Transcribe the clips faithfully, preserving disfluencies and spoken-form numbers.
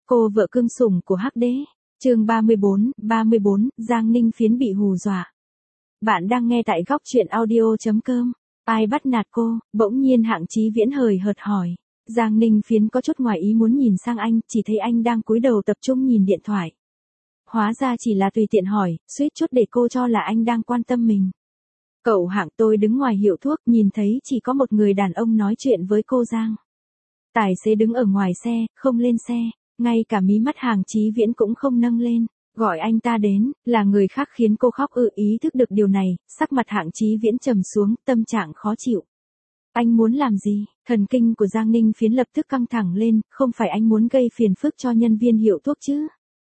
Cô vợ cưng sủng của Hắc Đế. Chương ba mươi bốn, ba mươi bốn, Giang Ninh Phiến bị hù dọa. Bạn đang nghe tại góc truyện audio chấm com. Ai bắt nạt cô? Bỗng nhiên Hạng Chí Viễn hời hợt hỏi. Giang Ninh Phiến có chút ngoài ý muốn nhìn sang anh, chỉ thấy anh đang cúi đầu tập trung nhìn điện thoại. Hóa ra chỉ là tùy tiện hỏi, suýt chút để cô cho là anh đang quan tâm mình. Cậu Hạng, tôi đứng ngoài hiệu thuốc, nhìn thấy chỉ có một người đàn ông nói chuyện với cô Giang. Tài xế đứng ở ngoài xe, không lên xe, ngay cả mí mắt Hạng Chí Viễn cũng không nâng lên. Gọi anh ta đến, là người khác khiến cô khóc ư. Ý thức được điều này, sắc mặt Hạng Chí Viễn trầm xuống, tâm trạng khó chịu. Anh muốn làm gì? Thần kinh của Giang Ninh Phiến lập tức căng thẳng lên, không phải anh muốn gây phiền phức cho nhân viên hiệu thuốc chứ?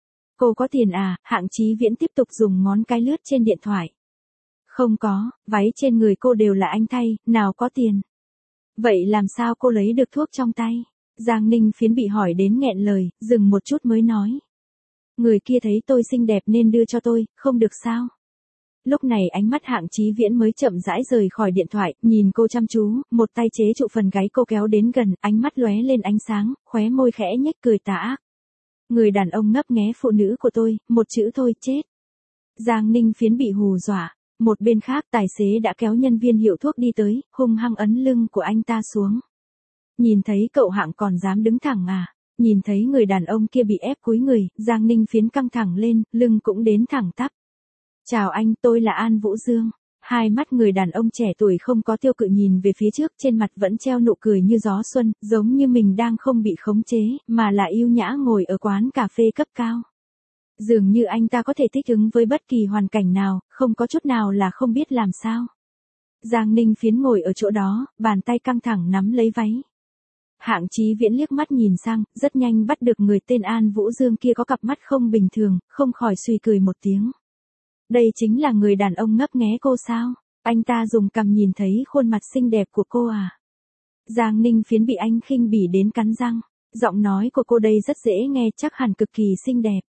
Cô có tiền à? Hạng Chí Viễn tiếp tục dùng ngón cái lướt trên điện thoại. Không có, váy trên người cô đều là anh thay, nào có tiền. Vậy làm sao cô lấy được thuốc trong tay? Giang Ninh Phiến bị hỏi đến nghẹn lời, dừng một chút mới nói. Người kia thấy tôi xinh đẹp nên đưa cho tôi, không được sao? Lúc này ánh mắt Hạng Chí Viễn mới chậm rãi rời khỏi điện thoại, nhìn cô chăm chú, một tay chế trụ phần gáy cô kéo đến gần, ánh mắt lóe lên ánh sáng, khóe môi khẽ nhếch cười tà ác. Người đàn ông ngấp nghé phụ nữ của tôi, một chữ thôi, chết. Giang Ninh Phiến bị hù dọa. Một bên khác tài xế đã kéo nhân viên hiệu thuốc đi tới, hung hăng ấn lưng của anh ta xuống. Nhìn thấy cậu Hạng còn dám đứng thẳng à? Nhìn thấy người đàn ông kia bị ép cúi người, Giang Ninh Phiến căng thẳng lên, lưng cũng đến thẳng tắp. Chào anh, tôi là An Vũ Dương. Hai mắt người đàn ông trẻ tuổi không có tiêu cự nhìn về phía trước, trên mặt vẫn treo nụ cười như gió xuân, giống như mình đang không bị khống chế, mà là yêu nhã ngồi ở quán cà phê cấp cao. Dường như anh ta có thể thích ứng với bất kỳ hoàn cảnh nào, không có chút nào là không biết làm sao. Giang Ninh Phiến ngồi ở chỗ đó, bàn tay căng thẳng nắm lấy váy. Hạng Chí Viễn liếc mắt nhìn sang, rất nhanh bắt được người tên An Vũ Dương kia có cặp mắt không bình thường, không khỏi suy cười một tiếng. Đây chính là người đàn ông ngấp nghé cô sao? Anh ta dùng cằm nhìn thấy khuôn mặt xinh đẹp của cô à? Giang Ninh Phiến bị anh khinh bỉ đến cắn răng. Giọng nói của cô đây rất dễ nghe, chắc hẳn cực kỳ xinh đẹp.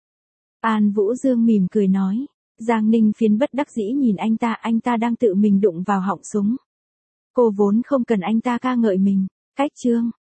An Vũ Dương mỉm cười nói. Giang Ninh Phiến bất đắc dĩ nhìn anh ta, anh ta đang tự mình đụng vào họng súng. Cô vốn không cần anh ta ca ngợi mình. Cách chương.